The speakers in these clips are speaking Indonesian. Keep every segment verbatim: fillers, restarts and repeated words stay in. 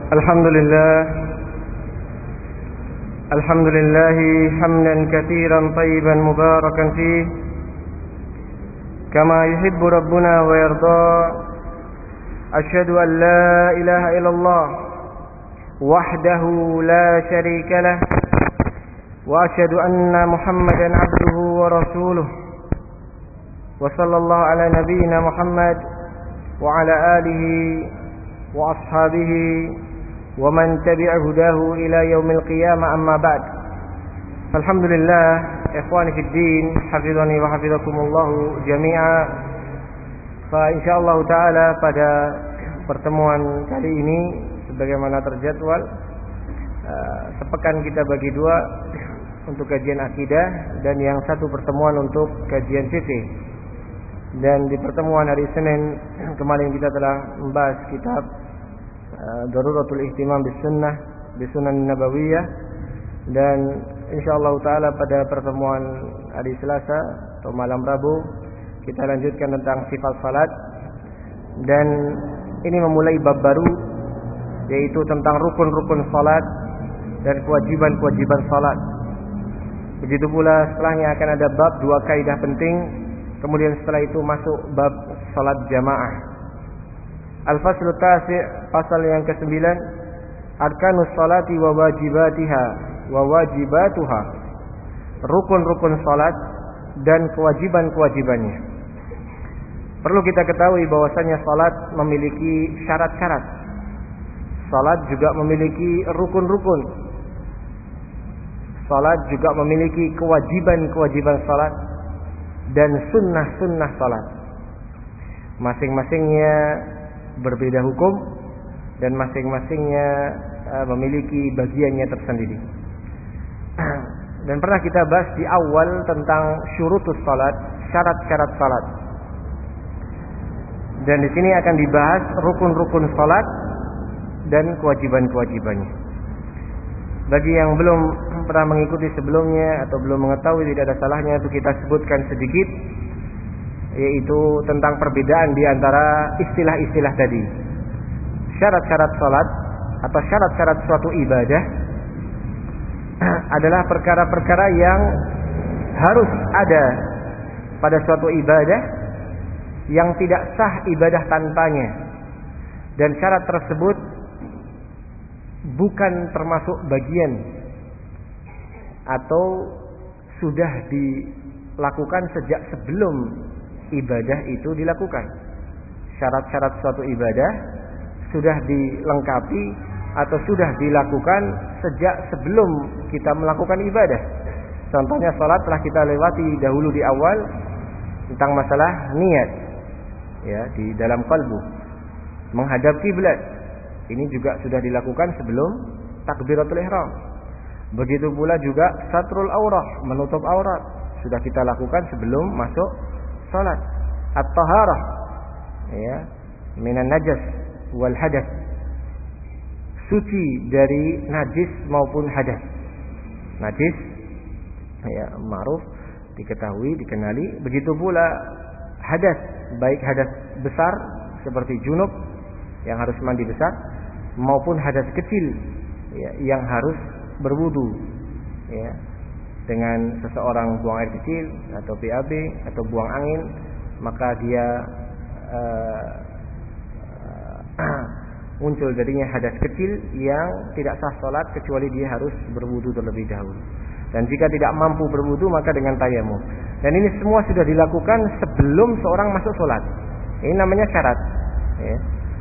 الحمد لله الحمد لله حمدا كثيرا طيبا مباركا فيه كما يحب ربنا ويرضى. أشهد أن لا إله إلا الله وحده لا شريك له وأشهد أن محمدا عبده ورسوله وصلى الله على نبينا محمد وعلى آله وأصحابه ومن تبع هداه إلى يوم القيامة. أما بعد. Alhamdulillah, ikhwani fid din, hafizani wa hafizakumullah jami'a. Fa insyaallah taala pada pertemuan kali ini sebagaimana terjadwal, uh, sepekan kita bagi dua untuk kajian akidah dan yang satu pertemuan untuk kajian fikih. Dan di pertemuan hari Senin kemarin kita telah membahas kitab uh, Daruratul Ihtimam bis Sunnah bis Sunan Nabawiyah, dan insyaallah taala pada pertemuan hari Selasa atau malam Rabu kita lanjutkan tentang sifat salat, dan ini memulai bab baru yaitu tentang rukun-rukun salat dan kewajiban-kewajiban salat. Begitu pula setelahnya akan ada bab dua kaidah penting. Kemudian setelah itu masuk bab salat jamaah. Al-Faslu Tasi', pasal yang kesembilan, Arkanus salati wa wajibatiha wa wajibatuha. Rukun-rukun salat dan kewajiban-kewajibannya. Perlu kita ketahui bahwasanya salat memiliki syarat-syarat. Salat juga memiliki rukun-rukun. Salat juga memiliki kewajiban-kewajiban salat dan sunnah-sunnah salat. Masing-masingnya berbeda hukum dan masing-masingnya uh, memiliki bagiannya tersendiri. Dan pernah kita bahas di awal tentang syurutus salat, syarat-syarat salat. Dan di sini akan dibahas rukun-rukun salat dan kewajiban-kewajibannya. Bagi yang belum pernah mengikuti sebelumnya atau belum mengetahui, tidak ada salahnya untuk kita sebutkan sedikit, yaitu tentang perbedaan di antara istilah-istilah tadi. Syarat-syarat salat atau syarat-syarat suatu ibadah adalah perkara-perkara yang harus ada pada suatu ibadah yang tidak sah ibadah tanpanya, dan syarat tersebut bukan termasuk bagian atau sudah dilakukan sejak sebelum ibadah itu dilakukan. Syarat-syarat suatu ibadah sudah dilengkapi atau sudah dilakukan sejak sebelum kita melakukan ibadah. Contohnya salat telah kita lewati dahulu di awal tentang masalah niat, ya, di dalam kalbu menghadap kiblat. Ini juga sudah dilakukan sebelum takbiratul ihram. Begitu pula juga satrul aurah, menutup aurat, sudah kita lakukan sebelum masuk salat. At-taharah, ya, minan najas wal hadas, suci dari najis maupun hadas. Najis, ya, ma'ruf, diketahui, dikenali. Begitu pula hadas, baik hadas besar seperti junub yang harus mandi besar, maupun hadas kecil, ya, yang harus berwudu, ya, dengan seseorang buang air kecil atau B A B atau buang angin, maka dia uh, uh, muncul darinya hadas kecil yang tidak sah salat kecuali dia harus berwudu terlebih dahulu. Dan jika tidak mampu berwudu maka dengan tayamum. Dan ini semua sudah dilakukan sebelum seorang masuk salat. Ini namanya syarat, ya.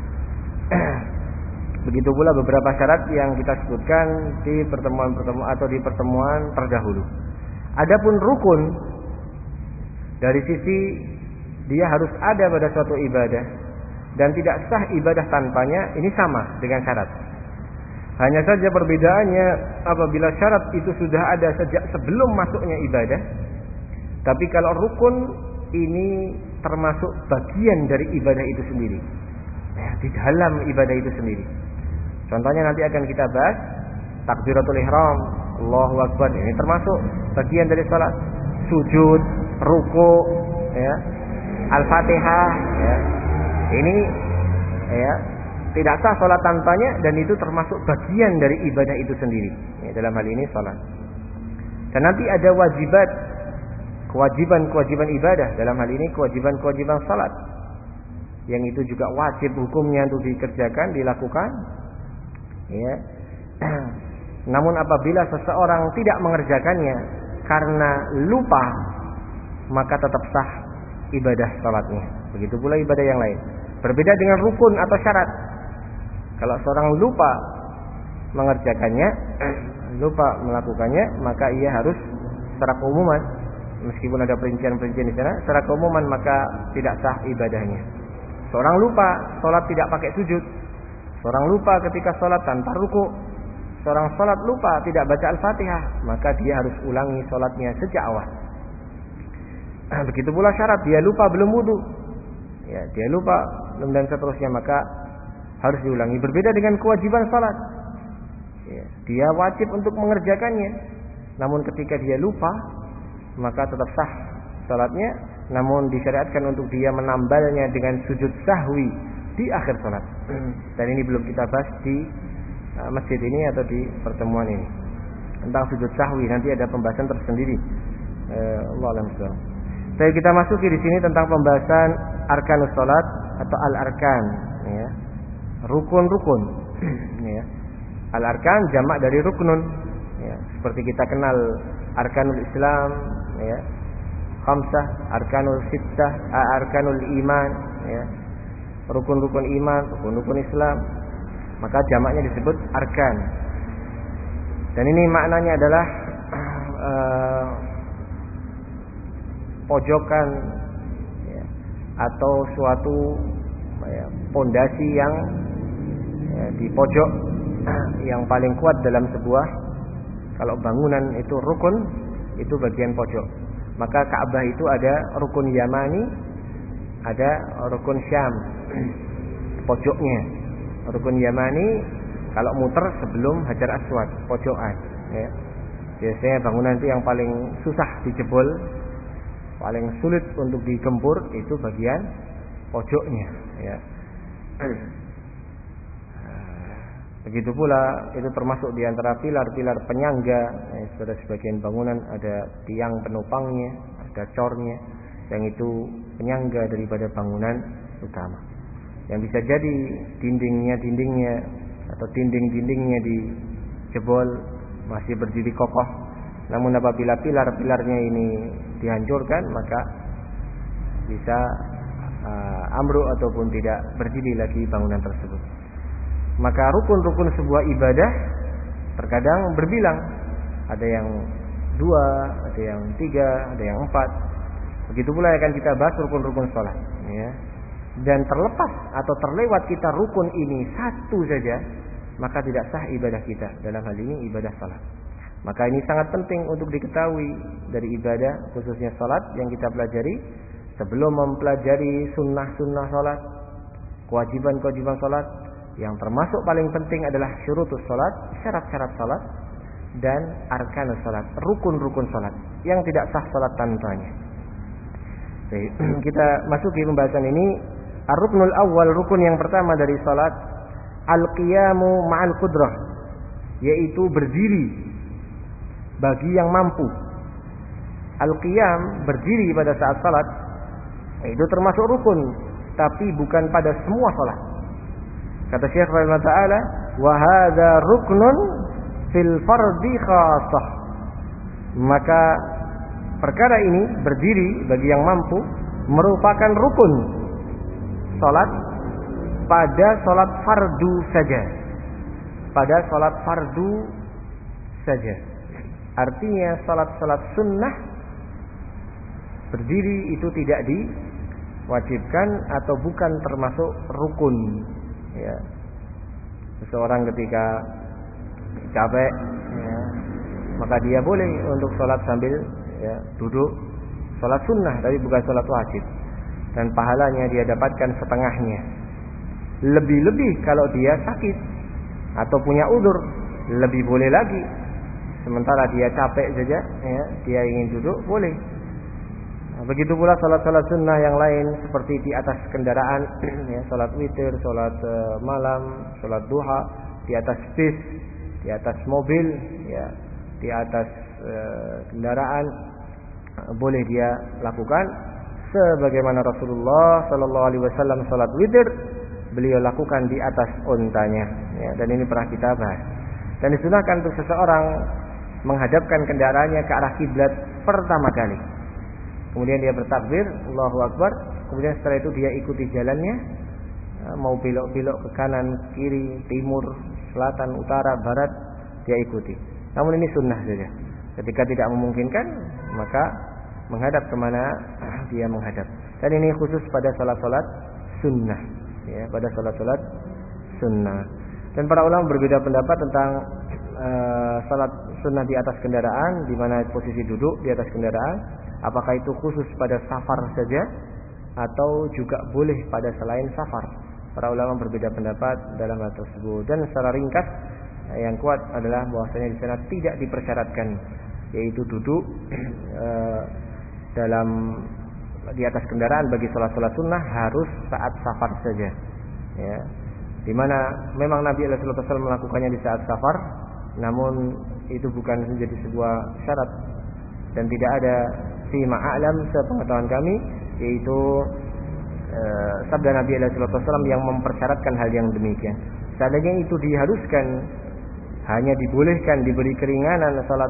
Begitu pula beberapa syarat yang kita sebutkan di pertemuan-pertemuan atau di pertemuan terdahulu. Adapun rukun, dari sisi dia harus ada pada suatu ibadah dan tidak sah ibadah tanpanya, ini sama dengan syarat. Hanya saja perbedaannya apabila syarat itu sudah ada sejak sebelum masuknya ibadah, tapi kalau rukun ini termasuk bagian dari ibadah itu sendiri, ya, di dalam ibadah itu sendiri. Contohnya nanti akan kita bahas takbiratul ihram, Allahu akbar, ini termasuk bagian dari salat. Sujud, ruku, ya, Al-Fatihah, ya. Ini, ya, tidak sah sholat tanpanya, dan itu termasuk bagian dari ibadah itu sendiri. Ya, dalam hal ini sholat. Dan nanti ada wajibat, kewajiban-kewajiban ibadah. Dalam hal ini kewajiban-kewajiban sholat, yang itu juga wajib hukumnya untuk dikerjakan, dilakukan. Ya. Namun apabila seseorang tidak mengerjakannya karena lupa, maka tetap sah ibadah sholatnya. Begitu pula ibadah yang lain. Berbeda dengan rukun atau syarat. Kalau seorang lupa mengerjakannya, lupa melakukannya, maka ia harus secara keumuman, meskipun ada perincian-perincian di sana, secara keumuman maka tidak sah ibadahnya. Seorang lupa sholat tidak pakai sujud, seorang lupa ketika sholat tanpa ruku, seorang sholat lupa tidak baca Al-Fatihah, maka dia harus ulangi sholatnya sejak awal. Begitu pula syarat, dia lupa belum wudu, ya, dia lupa belum, dan seterusnya, maka harus diulangi. Berbeda dengan kewajiban salat, ya, dia wajib untuk mengerjakannya, namun ketika dia lupa, maka tetap sah salatnya, namun disyariatkan untuk dia menambalnya dengan sujud sahwi di akhir salat. Dan ini belum kita bahas di uh, masjid ini atau di pertemuan ini tentang sujud sahwi, nanti ada pembahasan tersendiri. uh, Allah alam subhanahu. Saya kita masuki di sini tentang pembahasan arkanus salat atau al-arkan, ya. Rukun-rukun, ya. Al-arkan jamak dari ruknun, ya. Seperti kita kenal arkanul Islam, ya, khamsah, arkanul sittah, arkanul iman, ya. Rukun-rukun iman, rukun-rukun Islam, maka jamaknya disebut arkan. Dan ini maknanya adalah uh, pojokan, ya, atau suatu ya, pondasi yang ya, di pojok yang paling kuat dalam sebuah, kalau bangunan itu rukun, itu bagian pojok. Maka Ka'bah itu ada rukun Yamani, ada rukun Syam, pojoknya. Rukun Yamani kalau muter sebelum Hajar Aswad, pojokan, ya. Biasanya bangunan itu yang paling susah dijebol, paling sulit untuk digempur, itu bagian pojoknya, ya. Begitu pula itu termasuk di antara pilar-pilar penyangga, ya, pada sebagian bangunan ada tiang penopangnya, ada cornya, yang itu penyangga daripada bangunan utama. Yang bisa jadi dindingnya-dindingnya atau dinding-dindingnya dijebol masih berdiri kokoh, namun apabila pilar-pilarnya ini dihancurkan, maka bisa uh, ambruk ataupun tidak berdiri lagi bangunan tersebut. Maka rukun-rukun sebuah ibadah terkadang berbilang, ada yang dua, ada yang tiga, ada yang empat. Begitu pula akan kita bahas rukun-rukun sholat, ya. Dan terlepas atau terlewat kita rukun ini satu saja, maka tidak sah ibadah kita, dalam hal ini ibadah sholat. Maka ini sangat penting untuk diketahui dari ibadah, khususnya sholat yang kita pelajari. Sebelum mempelajari sunnah-sunnah sholat, kewajiban-kewajiban sholat, yang termasuk paling penting adalah syurutus sholat, syarat-syarat sholat, dan arkanus sholat, rukun-rukun sholat, yang tidak sah sholat tanpanya. Jadi, kita masuki pembahasan ini. Ar-ruknul awal, rukun yang pertama dari sholat, al-qiyamu ma'al qudrah, yaitu berdiri bagi yang mampu. Al-qiyam, berdiri pada saat salat, itu termasuk rukun, tapi bukan pada semua salat. Kata Syekh rahimahullah taala, wa hadza ruknun fil fardhi khassah. Maka perkara ini, berdiri bagi yang mampu, merupakan rukun salat pada salat fardu saja. Pada salat fardu saja. Artinya salat-salat sunnah berdiri itu tidak diwajibkan atau bukan termasuk rukun, ya. Seseorang ketika capek, ya, maka dia boleh untuk salat sambil, ya, duduk, salat sunnah tapi bukan salat wajib, dan pahalanya dia dapatkan setengahnya. Lebih-lebih kalau dia sakit atau punya udzur, lebih boleh lagi. Sementara dia capek saja, ya, dia ingin duduk, boleh. Begitu pula salat-salat sunnah yang lain seperti di atas kendaraan, ya, salat witir, salat uh, malam, salat duha, di atas bis, di atas mobil, ya, di atas uh, kendaraan, uh, boleh dia lakukan. Sebagaimana Rasulullah Sallallahu Alaihi Wasallam salat witir, beliau lakukan di atas untanya, ya, dan ini pernah kita bahas. Dan disunahkan untuk seseorang menghadapkan kendaraannya ke arah kiblat pertama kali. Kemudian dia bertakbir, Allahu Akbar. Kemudian setelah itu dia ikuti jalannya, mau belok-belok ke kanan, kiri, timur, selatan, utara, barat, dia ikuti. Namun ini sunnah saja. Ketika tidak memungkinkan, maka menghadap kemana dia menghadap. Dan ini khusus pada salat-salat sunnah, ya, pada salat-salat sunnah. Dan para ulama berbeda pendapat tentang uh, salat sunnah di atas kendaraan, di mana posisi duduk di atas kendaraan. Apakah itu khusus pada safar saja atau juga boleh pada selain safar? Para ulama berbeda pendapat dalam hal tersebut. Dan secara ringkas yang kuat adalah bahwasanya di sana tidak dipersyaratkan, yaitu duduk e, dalam di atas kendaraan bagi salat-salat sunnah harus saat safar saja. Ya. Di mana memang Nabi Sallallahu Alaihi Wasallam melakukannya di saat safar, namun itu bukan menjadi sebuah syarat dan tidak ada fi ma'alam sepengetahuan kami, yaitu e, sabda Nabi Sallallahu Alaihi Wasallam yang mempersyaratkan hal yang demikian. Seandainya itu diharuskan, hanya dibolehkan, diberi keringanan salat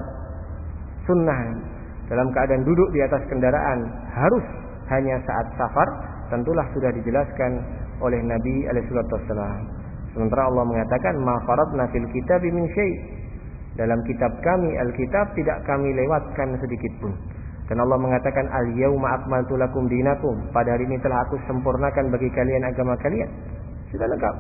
sunnah dalam keadaan duduk di atas kendaraan harus hanya saat safar, tentulah sudah dijelaskan oleh Nabi Sallallahu Alaihi Wasallam. Sementara Allah mengatakan, ma faradna fil kitabi min syai', dalam kitab kami Alkitab tidak kami lewatkan sedikit pun. Dan Allah mengatakan, al-yauma akmaltu lakum dinakum, pada hari ini telah aku sempurnakan bagi kalian agama kalian. Sudah lengkap.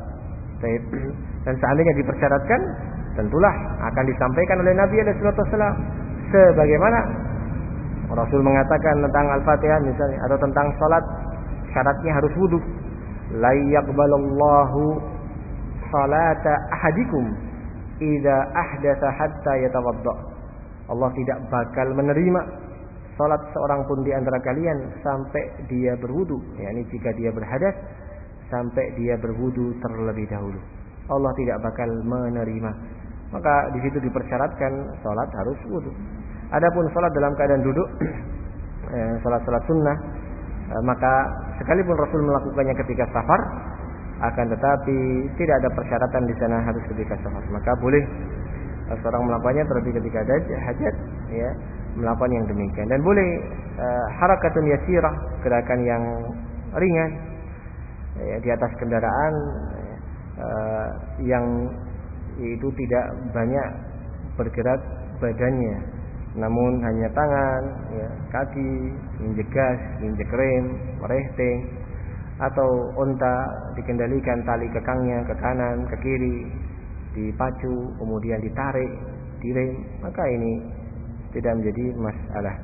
Dan seandainya dipersyaratkan, tentulah akan disampaikan oleh Nabi Sallallahu Alaihi Wasallam. Sebagaimana Rasul mengatakan tentang Al-Fatihah misalnya, atau tentang salat, syaratnya harus wudu. La yaqbalallahu salata ahadikum idza ahdatsa hatta yatawadda. Allah tidak bakal menerima salat seorang pun di antara kalian sampai dia berwudu, yakni jika dia berhadas sampai dia berwudu terlebih dahulu. Allah tidak bakal menerima. Maka di situ dipersyaratkan salat harus wudu. Adapun salat dalam keadaan duduk, eh, salat-salat sunnah, eh, maka sekalipun Rasul melakukannya ketika safar, akan tetapi tidak ada persyaratan di sana harus ketika safar. Maka boleh seorang melakukannya terlebih ketika ada hajat, ya, melakukan yang demikian. Dan boleh uh, harakatun yasirah, gerakan yang ringan, ya, di atas kendaraan, uh, yang itu tidak banyak bergerak badannya, namun hanya tangan, ya, kaki, injek gas, injek rem, merehting, atau unta dikendalikan tali kekangnya ke kanan, ke kiri, dipacu, kemudian ditarik, direm, maka ini tidak menjadi masalah.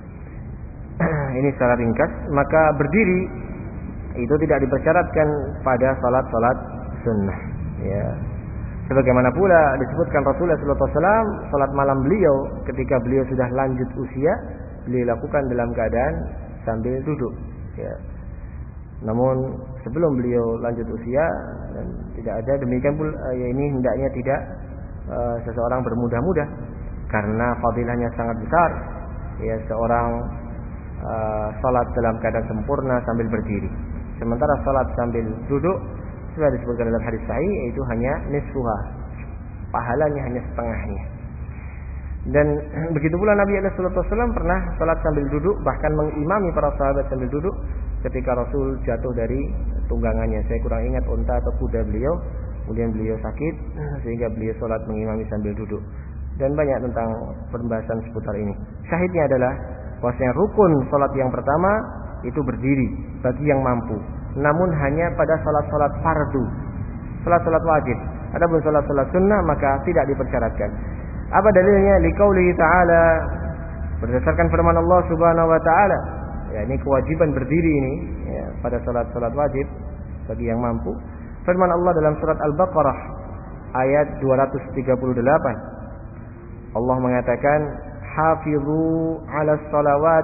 Ini secara ringkas. Maka berdiri itu tidak dipersyaratkan pada salat-salat sunnah, ya. Sebagaimana pula disebutkan Rasulullah Sallallahu Alaihi Wasallam, salat malam beliau ketika beliau sudah lanjut usia, beliau lakukan dalam keadaan sambil duduk, ya. Namun sebelum beliau lanjut usia dan tidak ada demikian pula, ya, ini hendaknya tidak uh, seseorang bermudah-mudah, karena fadilahnya sangat besar, ya, seorang uh, salat dalam keadaan sempurna sambil berdiri. Sementara salat sambil duduk sudah disebutkan dalam hadis sahih, yaitu hanya nisfuha, pahalanya hanya setengahnya. Dan begitu pula Nabi Sallallahu Alaihi Wasallam pernah salat sambil duduk, bahkan mengimami para sahabat sambil duduk ketika Rasul jatuh dari tunggangannya. Saya kurang ingat unta atau kuda beliau, kemudian beliau sakit sehingga beliau salat mengimami sambil duduk. Dan banyak tentang pembahasan seputar ini. Syahidnya adalah bahwasanya rukun salat yang pertama itu berdiri bagi yang mampu, namun hanya pada salat-salat fardu, salat-salat wajib. Adapun salat-salat sunnah maka tidak dipersyaratkan. Apa dalilnya? Liqaulihi ta'ala, berdasarkan firman Allah Subhanahu wa taala, ya, ini kewajiban berdiri ini, ya, pada salat-salat wajib bagi yang mampu. Firman Allah dalam surat Al-Baqarah ayat dua ratus tiga puluh delapan, Allah mengatakan, hafizu 'alas salawati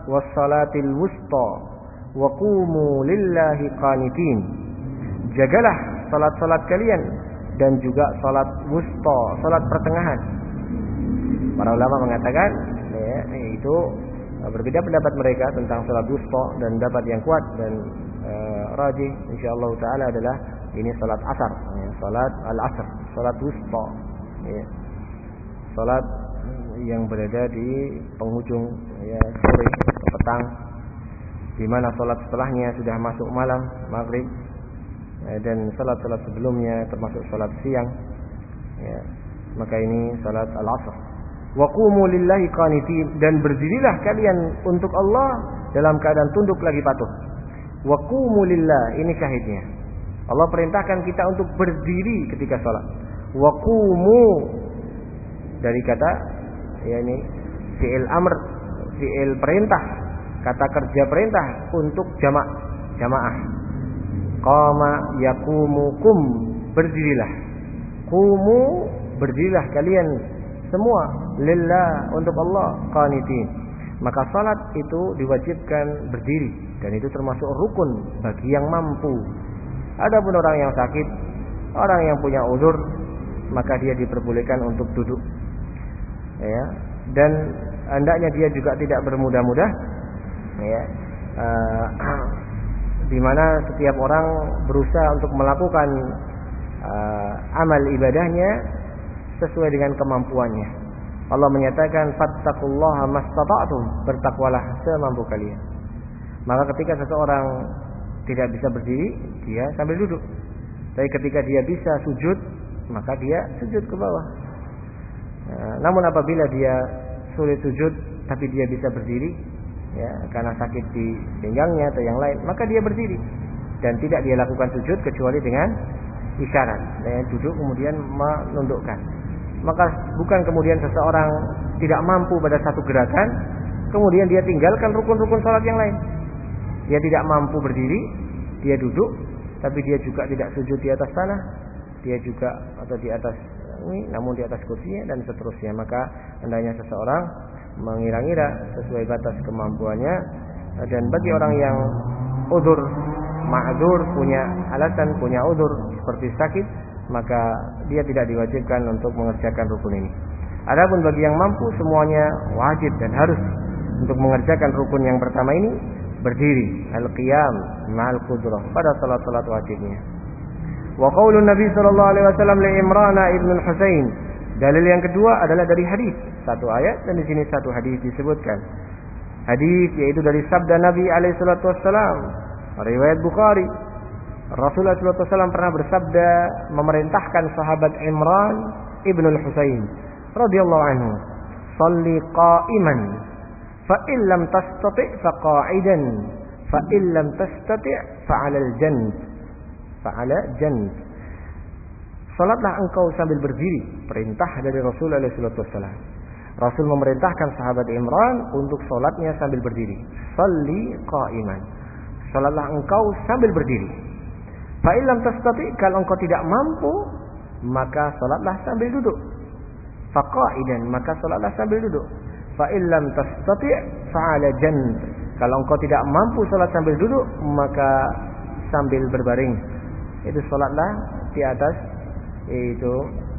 was-salatil wusta wa qumu lillahi qanitin. Jagalah salat-salat kalian dan juga salat wusta, salat pertengahan. Para ulama mengatakan ya, itu berbeda pendapat mereka tentang salat wusta, dan pendapat yang kuat dan uh, rajih insyaallah taala adalah ini salat asar, ya, salat al-asr, salat wusta, ya. Salat yang berada di penghujung ya, sore atau petang, di mana salat setelahnya sudah masuk malam, maghrib, ya, dan salat-salat sebelumnya termasuk salat siang, ya. Maka ini salat al-asr. Wa qumu lillahi qanitin, dan berdirilah kalian untuk Allah dalam keadaan tunduk lagi patuh. Wa qumu lillah, ini syahidnya. Allah perintahkan kita untuk berdiri ketika salat. Wa qumu dari kata ya ini fi'il amr, fi'il perintah, kata kerja perintah untuk jamak, jamaah. Qama yaqumu kum, berdirilah. Qumu, berdirilah kalian semua lillah, untuk Allah, qanitin. Maka salat itu diwajibkan berdiri, dan itu termasuk rukun bagi yang mampu. Adapun orang yang sakit, orang yang punya uzur, maka dia diperbolehkan untuk duduk, ya. Dan hendaknya dia juga tidak bermudah-mudah, ya. Uh, di mana setiap orang berusaha untuk melakukan uh, amal ibadahnya sesuai dengan kemampuannya. Allah menyatakan fattaqullaha mastata'tum, bertakwalah semampu kalian. Maka ketika seseorang tidak bisa berdiri, dia sambil duduk. Tapi ketika dia bisa sujud, maka dia sujud ke bawah. Nah, namun apabila dia sulit sujud tapi dia bisa berdiri, ya, karena sakit di pinggangnya atau yang lain, maka dia berdiri dan tidak dia lakukan sujud kecuali dengan isyarat, dengan duduk kemudian menundukkan. Maka bukan kemudian seseorang tidak mampu pada satu gerakan kemudian dia tinggalkan rukun-rukun salat yang lain. Dia tidak mampu berdiri, dia duduk, tapi dia juga tidak sujud di atas tanah, dia juga atau di atas ini, namun di atas kursinya dan seterusnya. Maka hendaknya seseorang mengira-ngira sesuai batas kemampuannya. Dan bagi orang yang udzur, ma'dzur, punya alasan, punya udzur seperti sakit, maka dia tidak diwajibkan untuk mengerjakan rukun ini. Adapun bagi yang mampu, semuanya wajib dan harus untuk mengerjakan rukun yang pertama ini, berdiri, al-qiyam ma'al qudrah, pada salat-salat wajibnya. Wa qaulun Nabi sallallahu alaihi wasallam li Imran ibn al-Husain. Dalil yang kedua adalah dari hadis, satu ayat dan di sini satu hadis disebutkan. Hadis yaitu dari sabda Nabi alaihi salatu wasallam, riwayat Bukhari. Rasulullah sallallahu alaihi wasallam pernah bersabda memerintahkan sahabat Imran ibn al-Husain radhiyallahu anhu, "Shalli qa'iman, fa in lam tastati' fa qa'idan, fa in lam tastati' fa 'alal janb." Fa'ala janb. Salatlah engkau sambil berdiri, perintah dari Rasulullah sallallahu alaihi wasallam. Rasul memerintahkan sahabat Imran untuk salatnya sambil berdiri. Shalli qa'iman. Salatlah engkau sambil berdiri. Fa illam tastati, kalau engkau tidak mampu, maka salatlah sambil duduk. Fa qa'idan, maka salatlah sambil duduk. Fa illam tastati fa'ala janb. Kalau engkau tidak mampu salat sambil duduk, maka sambil berbaring. Itu salatlah di atas yaitu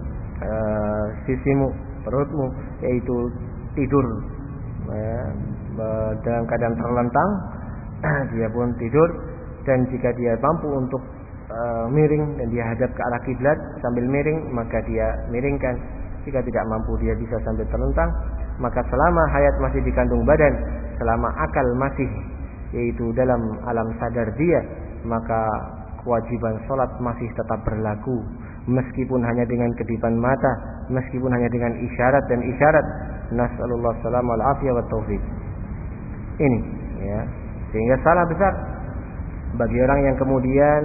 uh, sisimu, perutmu, yaitu tidur, ya, dalam keadaan terlentang dia pun tidur. Dan jika dia mampu untuk uh, miring dan dia hadap ke arah kiblat sambil miring, maka dia miringkan. Jika tidak mampu dia bisa sambil terlentang. Maka selama hayat masih dikandung badan, selama akal masih yaitu dalam alam sadar dia, maka kewajiban salat masih tetap berlaku, meskipun hanya dengan kedipan mata, meskipun hanya dengan isyarat dan isyarat. Nasallallahu salamah wal afiyah wat taufik. Ini, ya, sehingga salah besar bagi orang yang kemudian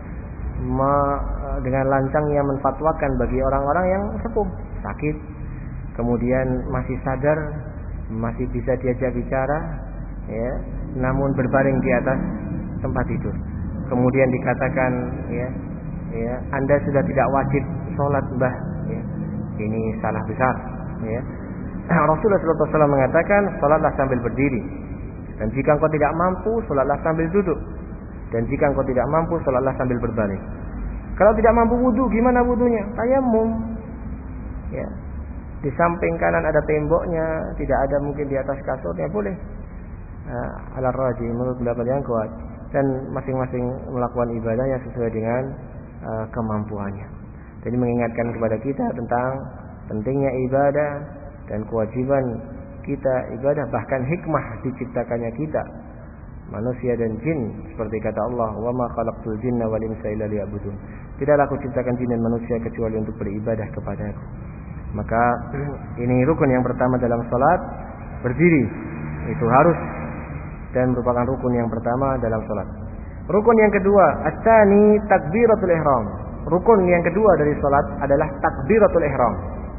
me, dengan lancangnya menfatwakan bagi orang-orang yang sepuh, sakit, kemudian masih sadar, masih bisa diajak bicara, ya, namun berbaring di atas tempat tidur. Kemudian dikatakan, ya, ya, Anda sudah tidak wajib sholat, mbah. Ya. Ini salah besar. Ya. Rasulullah shallallahu alaihi wasallam mengatakan, sholatlah sambil berdiri. Dan jika engkau tidak mampu, salatlah sambil duduk. Dan jika engkau tidak mampu, salatlah sambil berbaring. Kalau tidak mampu wudu, gimana wudunya? Tayamum. Ya. Di samping kanan ada temboknya, tidak ada mungkin di atas kasurnya, boleh. Nah, ala rajih menurut pendapat yang kuat. Dan masing-masing melakukan ibadahnya sesuai dengan uh, kemampuannya. Jadi mengingatkan kepada kita tentang pentingnya ibadah dan kewajiban kita ibadah, bahkan hikmah diciptakannya kita, manusia dan jin, seperti kata Allah, wa ma khalaqtul jinna wal insa illa liya'budun. Tidaklah aku ciptakan jin dan manusia kecuali untuk beribadah kepadaku. Maka ini rukun yang pertama dalam salat, berdiri. Itu harus dan merupakan rukun yang pertama dalam salat. Rukun yang kedua, at-tsani takbiratul ihram. Rukun yang kedua dari salat adalah takbiratul ihram.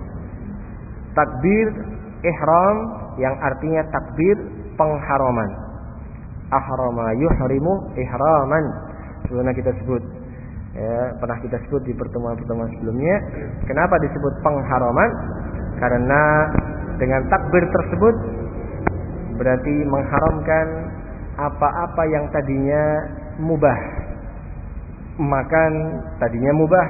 Takbir ihram yang artinya takbir pengharaman. Ahrama yuhrimu ihraman. Sebelumnya kita sebut, ya, pernah kita sebut di pertemuan-pertemuan sebelumnya. Kenapa disebut pengharaman? Karena dengan takbir tersebut berarti mengharamkan apa-apa yang tadinya mubah. Makan tadinya mubah,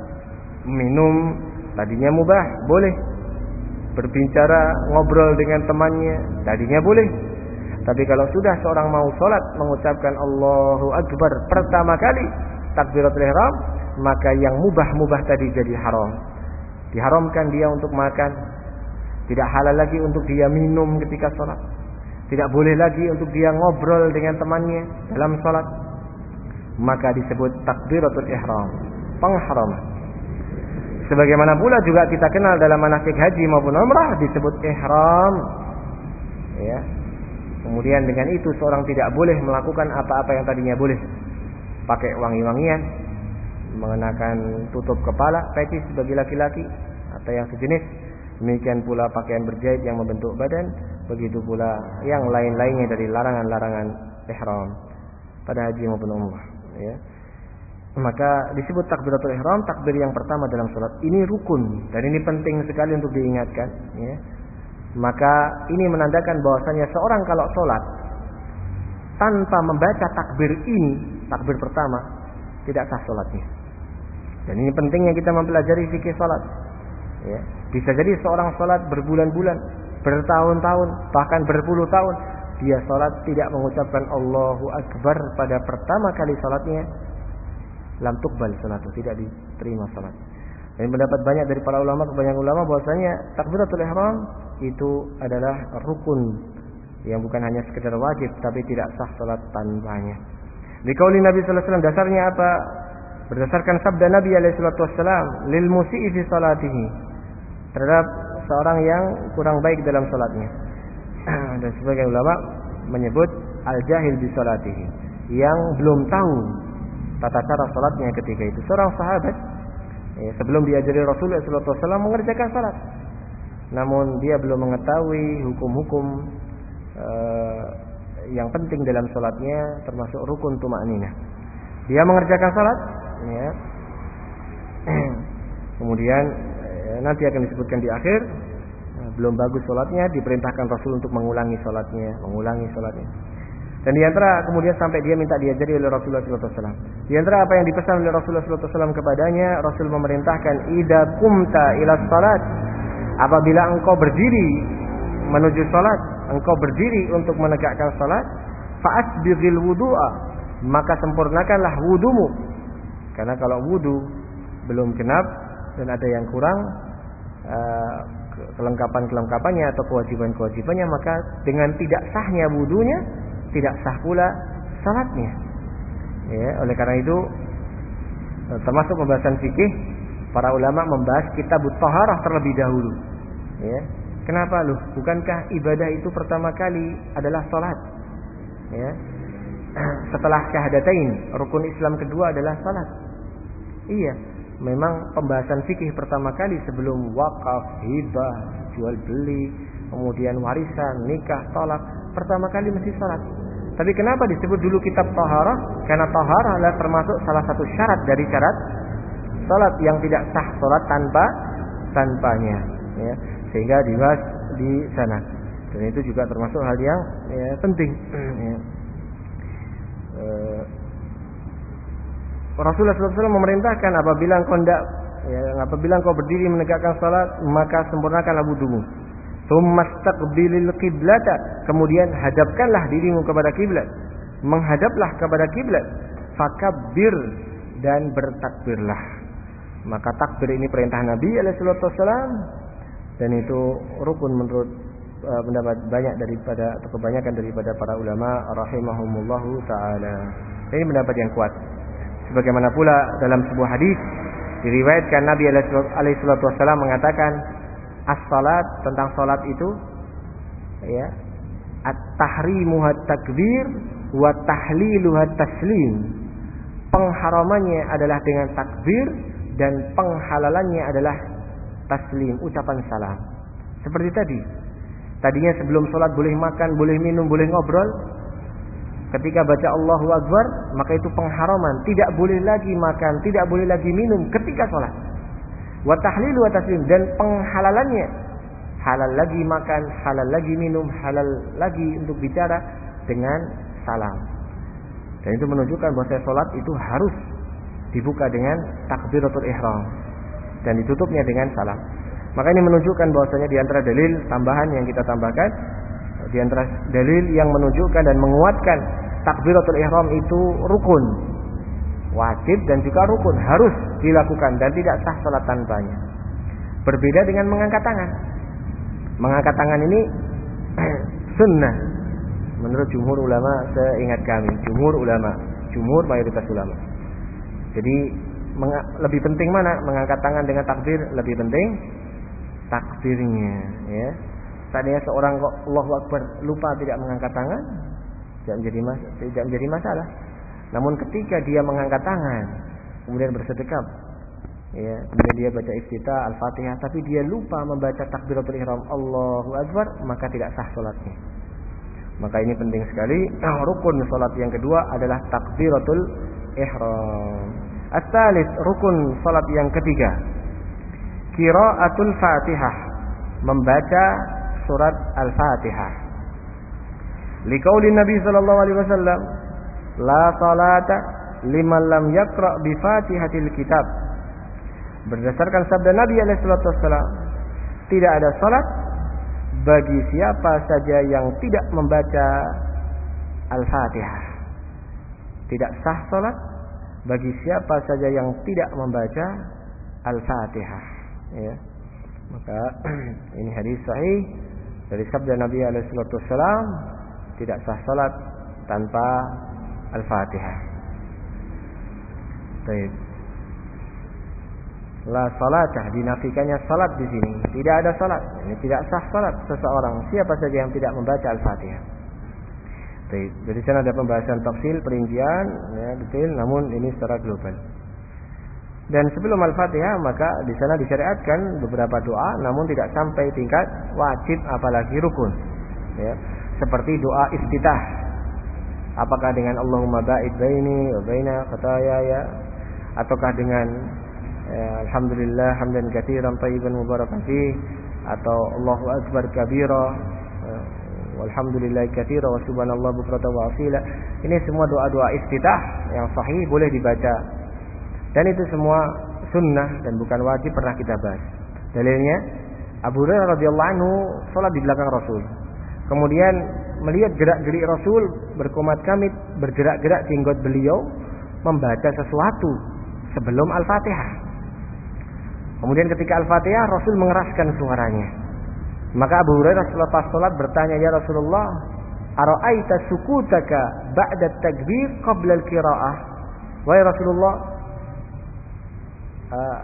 minum tadinya mubah, boleh. Berbicara, ngobrol dengan temannya tadinya boleh. Tapi kalau sudah seorang mau sholat mengucapkan Allahu Akbar pertama kali takbiratul ihram, maka yang mubah-mubah tadi jadi haram. Diharamkan dia untuk makan, tidak halal lagi untuk dia minum ketika sholat, tidak boleh lagi untuk dia ngobrol dengan temannya dalam sholat. Maka disebut takbiratul ihram, pengharaman. Sebagaimana pula juga kita kenal dalam manasik haji maupun umrah disebut ihram. Ya. Kemudian dengan itu seorang tidak boleh melakukan apa-apa yang tadinya boleh. Pakai wangi-wangian, mengenakan tutup kepala, peci sebagai laki-laki atau yang sejenis. Demikian pula pakaian berjahit yang membentuk badan, begitu pula yang lain-lainnya dari larangan-larangan ihram pada haji maupun umrah, ya. Maka disebut takbiratul ihram, takbir yang pertama dalam salat. Ini rukun dan ini penting sekali untuk diingatkan, ya. Maka ini menandakan bahwasanya seorang kalau salat tanpa membaca takbir ini, takbir pertama, tidak sah salatnya. Dan ini pentingnya kita mempelajari fikih salat. Ya. Bisa jadi seorang salat berbulan-bulan, bertahun-tahun, bahkan berpuluh tahun, dia salat tidak mengucapkan Allahu Akbar pada pertama kali salatnya, lam tuqbal salatu, tidak diterima salat. Dan pendapat banyak dari para ulama, kebanyakan ulama bahwasanya takbiratul ihram itu adalah rukun yang bukan hanya sekedar wajib tapi tidak sah salat tanpanya. Di qauli Nabi sallallahu alaihi wasallam, dasarnya apa? Berdasarkan sabda Nabi alaihi wasallam, lil musii fi salatihi, terhadap seorang yang kurang baik dalam salatnya. Dan sebagian ulama menyebut al-jahil bi salatihi, yang belum tahu tata cara salatnya ketika itu. Seorang sahabat, ya, sebelum diajari Rasulullah sallallahu alaihi wasallam mengerjakan salat, namun dia belum mengetahui hukum-hukum uh, yang penting dalam salatnya, termasuk rukun tumakninah. Dia mengerjakan salat, ya. Kemudian ya, nanti akan disebutkan di akhir, nah, belum bagus salatnya, diperintahkan Rasul untuk mengulangi salatnya, mengulangi salatnya. Dan di antara kemudian sampai dia minta diajari oleh Rasulullah sallallahu alaihi wasallam. Di antara apa yang dipesan oleh Rasulullah sallallahu alaihi wasallam kepadanya, Rasul memerintahkan idza qumta ila salat, apabila engkau berdiri menuju salat, engkau berdiri untuk menegakkan salat, fa'asbighil wudu'a, maka sempurnakanlah wudumu. Karena kalau wudu belum genap dan ada yang kurang uh, kelengkapan-kelengkapannya atau kewajiban-kewajibannya, maka dengan tidak sahnya wudunya tidak sah pula salatnya. Ya, oleh karena itu termasuk pembahasan fikih, para ulama membahas kitabut thaharah terlebih dahulu. Ya. Kenapa loh? Bukankah ibadah itu pertama kali adalah salat? Ya. Setelah syahadatain, rukun Islam kedua adalah salat. Iya, memang pembahasan fikih pertama kali sebelum wakaf, hibah, jual beli, kemudian warisan, nikah, talak, pertama kali mesti salat. Tapi kenapa disebut dulu kitab taharah? Karena taharah adalah termasuk salah satu syarat dari syarat salat, yang tidak sah salat tanpa tanpanya, ya. Sehingga dibahas di sana. Dan itu juga termasuk hal yang ya, penting. Ya. Uh, Rasulullah shallallahu alaihi wasallam memerintahkan apabila engkau hendak, ya, apabila engkau berdiri menegakkan salat, maka sempurnakanlah wudumu. Tsumastaqbilil qiblata, kemudian hadapkanlah dirimu kepada kiblat. Menghadaplah kepada kiblat. Fakabbir, dan bertakbirlah. Maka takbir ini perintah Nabi alaihi wasallam, dan itu rukun menurut uh, pendapat banyak daripada atau kebanyakan daripada para ulama rahimahumullahu taala. Ini pendapat yang kuat. Sebagaimana pula dalam sebuah hadis diriwayatkan Nabi alaihi wasallam mengatakan, as-salat, tentang salat itu, ya, at-tahrimuha takbir wa tahliluha taslim. Pengharamannya adalah dengan takbir dan penghalalannya adalah taslim, ucapan salam. Seperti tadi. Tadinya sebelum salat boleh makan, boleh minum, boleh ngobrol. Ketika baca Allahu Akbar, maka itu pengharaman, tidak boleh lagi makan, tidak boleh lagi minum ketika salat. Wa tahlilu wa taslim, dan penghalalannya, halal lagi makan, halal lagi minum, halal lagi untuk bicara dengan salam. Dan itu menunjukkan bahwa salat itu harus dibuka dengan takbiratul ihram dan ditutupnya dengan salam. Maka ini menunjukkan bahwasanya di antara dalil tambahan yang kita tambahkan, di antara dalil yang menunjukkan dan menguatkan takbiratul ihram itu rukun, wajib dan juga rukun, harus dilakukan dan tidak sah salat tanpanya. Berbeda dengan mengangkat tangan. Mengangkat tangan ini sunnah menurut jumhur ulama, seingat kami, jumhur ulama, jumhur mayoritas ulama. Jadi meng- lebih penting mana? Mengangkat tangan dengan takbir, lebih penting takbirnya, ya. Tadinya seorang kok Allahu Akbar lupa tidak mengangkat tangan, tidak menjadi mas- tidak menjadi masalah. Namun ketika dia mengangkat tangan, kemudian bersedekap, ya, kemudian dia baca iftitah Al-Fatihah, tapi dia lupa membaca takbiratul ihram Allahu Akbar, maka tidak sah salatnya. Maka ini penting sekali. Rukun salat yang kedua adalah takbiratul ihram. As-salis, rukun salat yang ketiga, qiraatul Fatihah, membaca surat Al-Fatihah. Liqauli Nabi sallallahu alaihi wasallam, la salata liman lam yaqra bi Fatihatil kitab. Berdasarkan sabda Nabi alaihi wasallam, tidak ada salat bagi siapa saja yang tidak membaca Al-Fatihah. Tidak sah salat bagi siapa saja yang tidak membaca Al-Fatihah, ya. Maka ini hadis sahih dari sabda Nabi alaihi wasallam, tidak sah salat tanpa Al-Fatihah. Baik. La salatah, dinafikannya salat di sini. Tidak ada salat. Ini tidak sah salat seseorang siapa saja yang tidak membaca Al-Fatihah. Baik. Jadi sana ada pembahasan tafsil, perincian, ya, detail, namun ini secara global. Dan sebelum Al-Fatihah maka di sana disyariatkan beberapa doa, namun tidak sampai tingkat wajib apalagi rukun. Ya. Seperti doa iftitah. Apakah dengan Allahumma ba'id baini wa baina khataaya, ataukah dengan ya, alhamdulillah hamdan katsiran thayyiban mubarakan fih, atau Allahu akbar kabira, ya, walhamdulillah katsira wa subhanallah bukratan wa asila. Ini semua doa-doa iftitah yang sahih, boleh dibaca. Dan itu semua sunnah dan bukan wajib, pernah kita bahas. Dalilnya Abu Hurairah radhiyallahu anhu salat di belakang Rasul. Kemudian melihat gerak-gerik Rasul, berkomat-kamit, bergerak-gerak jenggot beliau, membaca sesuatu sebelum Al-Fatihah. Kemudian ketika Al-Fatihah, Rasul mengeraskan suaranya. Maka Abu Hurairah selepas salat bertanya, "Ya Rasulullah, ara'aita sukutaka ba'da takbir qabla al-qira'ah?" Wahai Rasulullah, uh,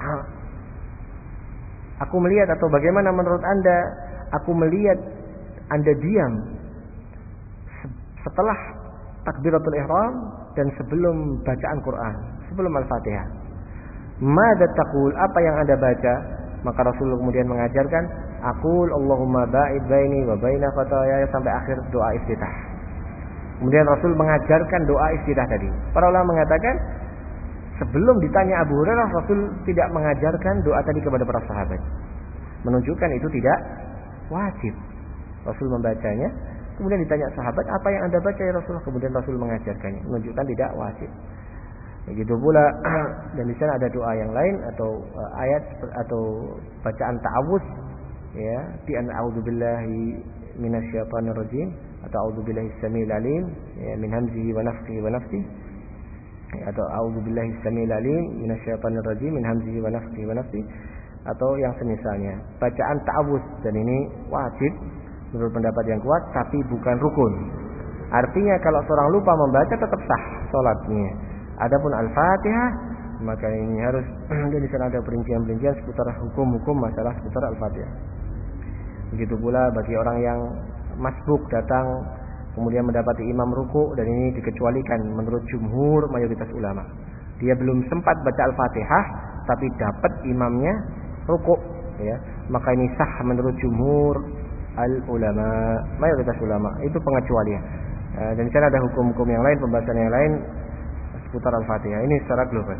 aku melihat, atau bagaimana menurut Anda aku melihat Anda diam setelah takbiratul ihram dan sebelum bacaan Quran, sebelum Al-Fatihah. Mada taqul, apa yang Anda baca? Maka Rasul kemudian mengajarkan, aqul Allahumma ba'id baini wa baina khataaya, sampai akhir doa iftitah. Kemudian Rasul mengajarkan doa iftitah tadi. Para ulama mengatakan, sebelum ditanya Abu Hurairah, Rasul tidak mengajarkan doa tadi kepada para sahabat, menunjukkan itu tidak wajib. Rasul membacanya. Kemudian ditanya sahabat, apa yang anda baca ya Rasulullah? Kemudian Rasul mengajarkannya, menunjukkan tidak wajib. Begitu pula dan di sana ada doa yang lain atau uh, ayat atau bacaan ta'awudz, ya, di an a'udzubillahi minasyaitonir rajim atau a'udzubillahi samiil alim, ya, min hamzihi wa nafthihi wa nafthihi, ya, atau a'udzubillahi samiil alim minasyaitonir rajim min hamzihi wa nafthihi wa nafthihi, atau yang semisalnya. Bacaan ta'awudz dan ini wajib menurut pendapat yang kuat, tapi bukan rukun. Artinya kalau seorang lupa membaca tetap sah salatnya. Adapun Al-Fatihah, maka ini harus dan di sana ada perincian-perincian seputar hukum-hukum masalah seputar Al-Fatihah. Begitu pula bagi orang yang masbuk datang kemudian mendapati imam ruku, dan ini dikecualikan menurut jumhur mayoritas ulama. Dia belum sempat baca Al-Fatihah tapi dapat imamnya ruku, ya, maka ini sah menurut jumhur al-ulama, mayoritas ulama. Itu pengecualian. Dan di sana ada hukum-hukum yang lain, pembahasan yang lain seputar Al-Fatihah. Ini secara global.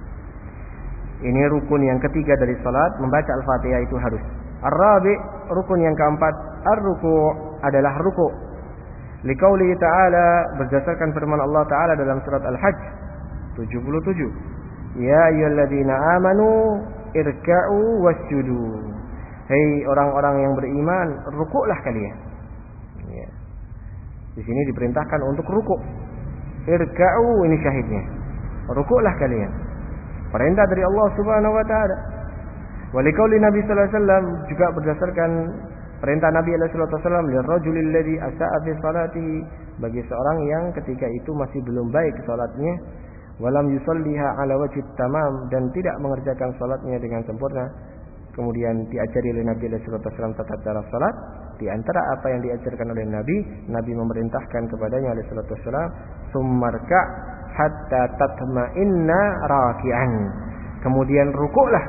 Ini rukun yang ketiga dari salat, membaca Al-Fatihah itu harus. Ar-rabi, rukun yang keempat, ar-ruku' adalah ruku'. Liqauli ta'ala, berdasarkan firman Allah Ta'ala dalam surat Al-Hajj tujuh puluh tujuh. Ya ayyuhalladzina amanu irka'u wasjudu. Hei orang-orang yang beriman, rukuklah kalian. Ya. Di sini diperintahkan untuk rukuk. Irka'u, ini syahidnya. Rukuklah kalian. Perintah dari Allah Subhanahu wa taala. Walikauli Nabi sallallahu alaihi wasallam, juga berdasarkan perintah Nabi sallallahu alaihi wasallam, lirrajulil ladzi asa'a fi salatihi, bagi seorang yang ketika itu masih belum baik salatnya, walam yusalliha ala wajhi tamam, dan tidak mengerjakan salatnya dengan sempurna. Kemudian diajari oleh Nabi sallallahu alaihi wasallam tata cara salat. Di antara apa yang diajarkan oleh Nabi, Nabi memerintahkan kepadanya sallallahu alaihi wasallam, "Tsummarka hatta tatma'inna raki'an." Kemudian rukuklah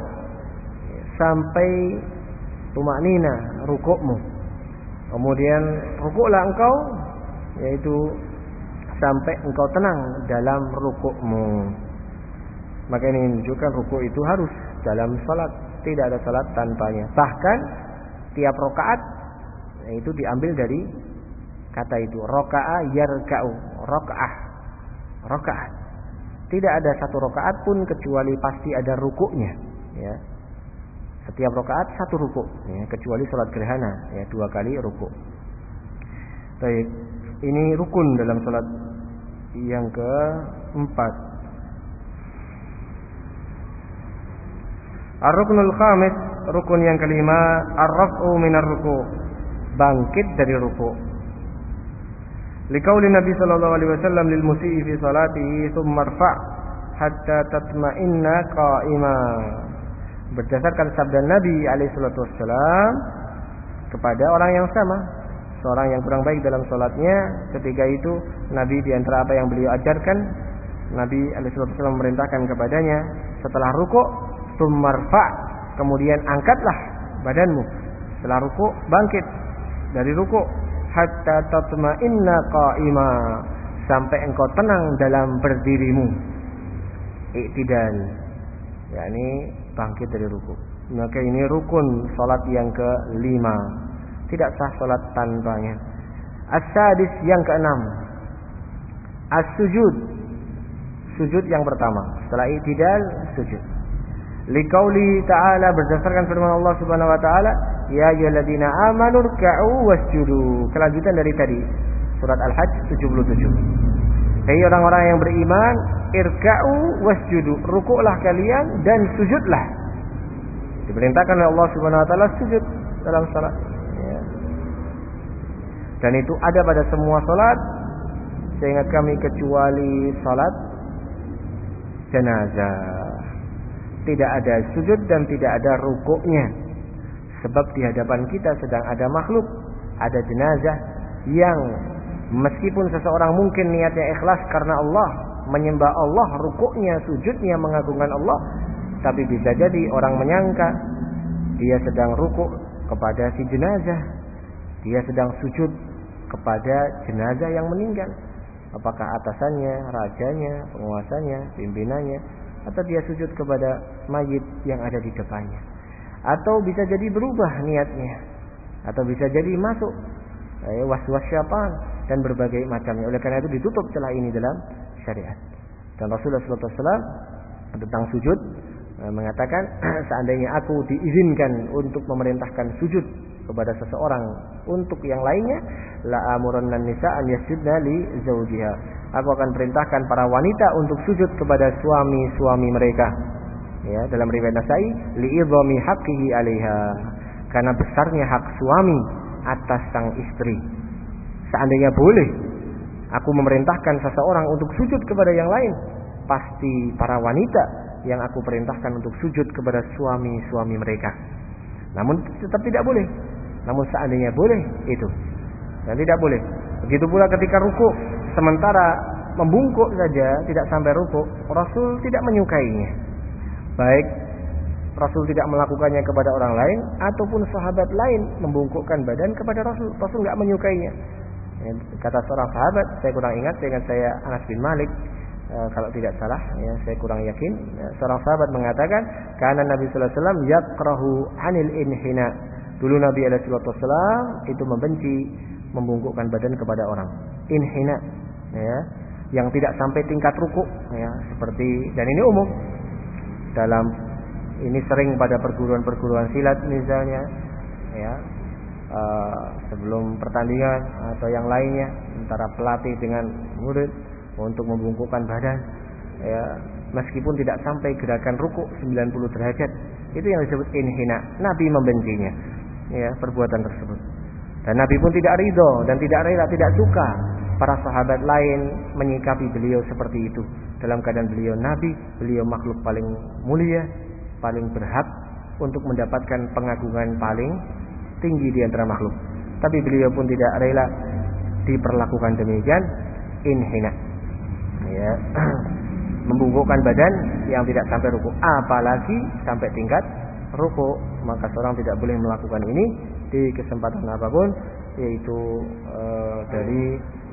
sampai tumaknina rukukmu. Kemudian rukuklah engkau, yaitu sampai engkau tenang dalam rukukmu. Maka ini menunjukkan rukuk itu harus dalam salat. Tidak ada salat tanpanya. Bahkan tiap rakaat itu diambil dari kata itu, raka'a yarka'u, rakaah, rakaat. Tidak ada satu rakaat pun kecuali pasti ada rukuknya, ya. Setiap rakaat satu rukuk, ya, kecuali salat gerhana, ya, dua kali rukuk. Baik, ini rukun dalam salat yang keempat. Ar-ruknul khamis, rukun yang kelima, ar-raf'u minar ruku', bangkit dari ruku'. Liqauli Nabi sallallahu alaihi wasallam lil musii fi salatihi, tsumma irfa' hatta tatma'inna qa'ima. Berdasarkan sabda Nabi alaihi salatu wasallam kepada orang yang sama, seorang yang kurang baik dalam salatnya, ketika itu Nabi di antara apa yang beliau ajarkan, Nabi alaihi salatu wasallam memerintahkan kepadanya setelah ruku', tsummarfa, kemudian angkatlah badanmu setelah ruku', bangkit dari ruku', hatta tatma'inna qa'ima, sampai engkau tenang dalam berdirimu. Iktidal, yakni bangkit dari ruku'. Maka ini rukun salat yang kelima. Tidak sah salat tanpanya. As-sadis, yang keenam, as-sujud, sujud yang pertama setelah iktidal, sujud. Liqauli ta'ala, berdasarkan firman Allah Subhanahu wa taala, ya ayyuhalladzina amanu ruk'u wasjudu. Kelanjutan dari tadi surat Al-Hajj tujuh puluh tujuh. Hei orang-orang yang beriman, irka'u wasjudu, rukuklah kalian dan sujudlah. Diperintahkan oleh Allah Subhanahu wa taala sujud dalam salat, ya. Dan itu ada pada semua salat, seingat kami, kecuali salat jenazah. Tidak ada sujud dan tidak ada rukuknya. Sebab di hadapan kita sedang ada makhluk, ada jenazah yang meskipun seseorang mungkin niatnya ikhlas karena Allah, menyembah Allah, rukuknya, sujudnya mengagungkan Allah, tapi bisa jadi orang menyangka dia sedang rukuk kepada si jenazah, dia sedang sujud kepada jenazah yang meninggal. Apakah atasannya, rajanya, penguasanya, pimpinannya, atau dia sujud kepada mayit yang ada di depannya. Atau bisa jadi berubah niatnya, atau bisa jadi masuk eh, was-was syaitan dan berbagai macamnya. Oleh karena itu ditutup celah ini dalam syariat. Dan Rasulullah shallallahu alaihi wasallam tentang sujud eh, mengatakan seandainya aku diizinkan untuk memerintahkan sujud kepada seseorang untuk yang lainnya, la amuranna nisa an yasjudna li zawjiha. Aku akan perintahkan para wanita untuk sujud kepada suami-suami mereka. Ya, dalam riwayat Nasai, li'idhami haqqihi 'alaiha. Karena besarnya hak suami atas sang istri. Seandainya boleh aku memerintahkan seseorang untuk sujud kepada yang lain, pasti para wanita yang aku perintahkan untuk sujud kepada suami-suami mereka. Namun tetap tidak boleh. Namun seandainya boleh itu, dan tidak boleh. Begitu pula ketika ruku, sementara membungkuk saja tidak sampai ruku, Rasul tidak menyukainya. Baik Rasul tidak melakukannya kepada orang lain ataupun sahabat lain membungkukkan badan kepada Rasul, Rasul tidak menyukainya. Kata seorang sahabat, saya kurang ingat, saya ingat saya Anas bin Malik, e, kalau tidak salah, ya, saya kurang yakin. Seorang sahabat mengatakan, karena Nabi Sallallahu Alaihi Wasallam yakrahu anil inhina. Dulu Nabi Alaihi Wasallam itu membenci membungkukkan badan kepada orang. Inhina, ya, yang tidak sampai tingkat ruku, ya, seperti, dan ini umum dalam ini sering pada perguruan-perguruan silat misalnya, ya, uh, sebelum pertandingan atau yang lainnya antara pelatih dengan murid untuk membungkukkan badan, ya, meskipun tidak sampai gerakan ruku sembilan puluh derajat, itu yang disebut inhina. Nabi membencinya, ya, perbuatan tersebut. Dan Nabi pun tidak ridho dan tidak rela, tidak suka para sahabat lain menyikapi beliau seperti itu. Dalam keadaan beliau Nabi, beliau makhluk paling mulia, paling berhak untuk mendapatkan pengagungan paling tinggi di antara makhluk. Tapi beliau pun tidak rela diperlakukan demikian, inhina, ya, membungkukkan badan yang tidak sampai ruku, apalagi sampai tingkat ruku. Maka seorang tidak boleh melakukan ini di kesempatan apapun, yaitu uh, dari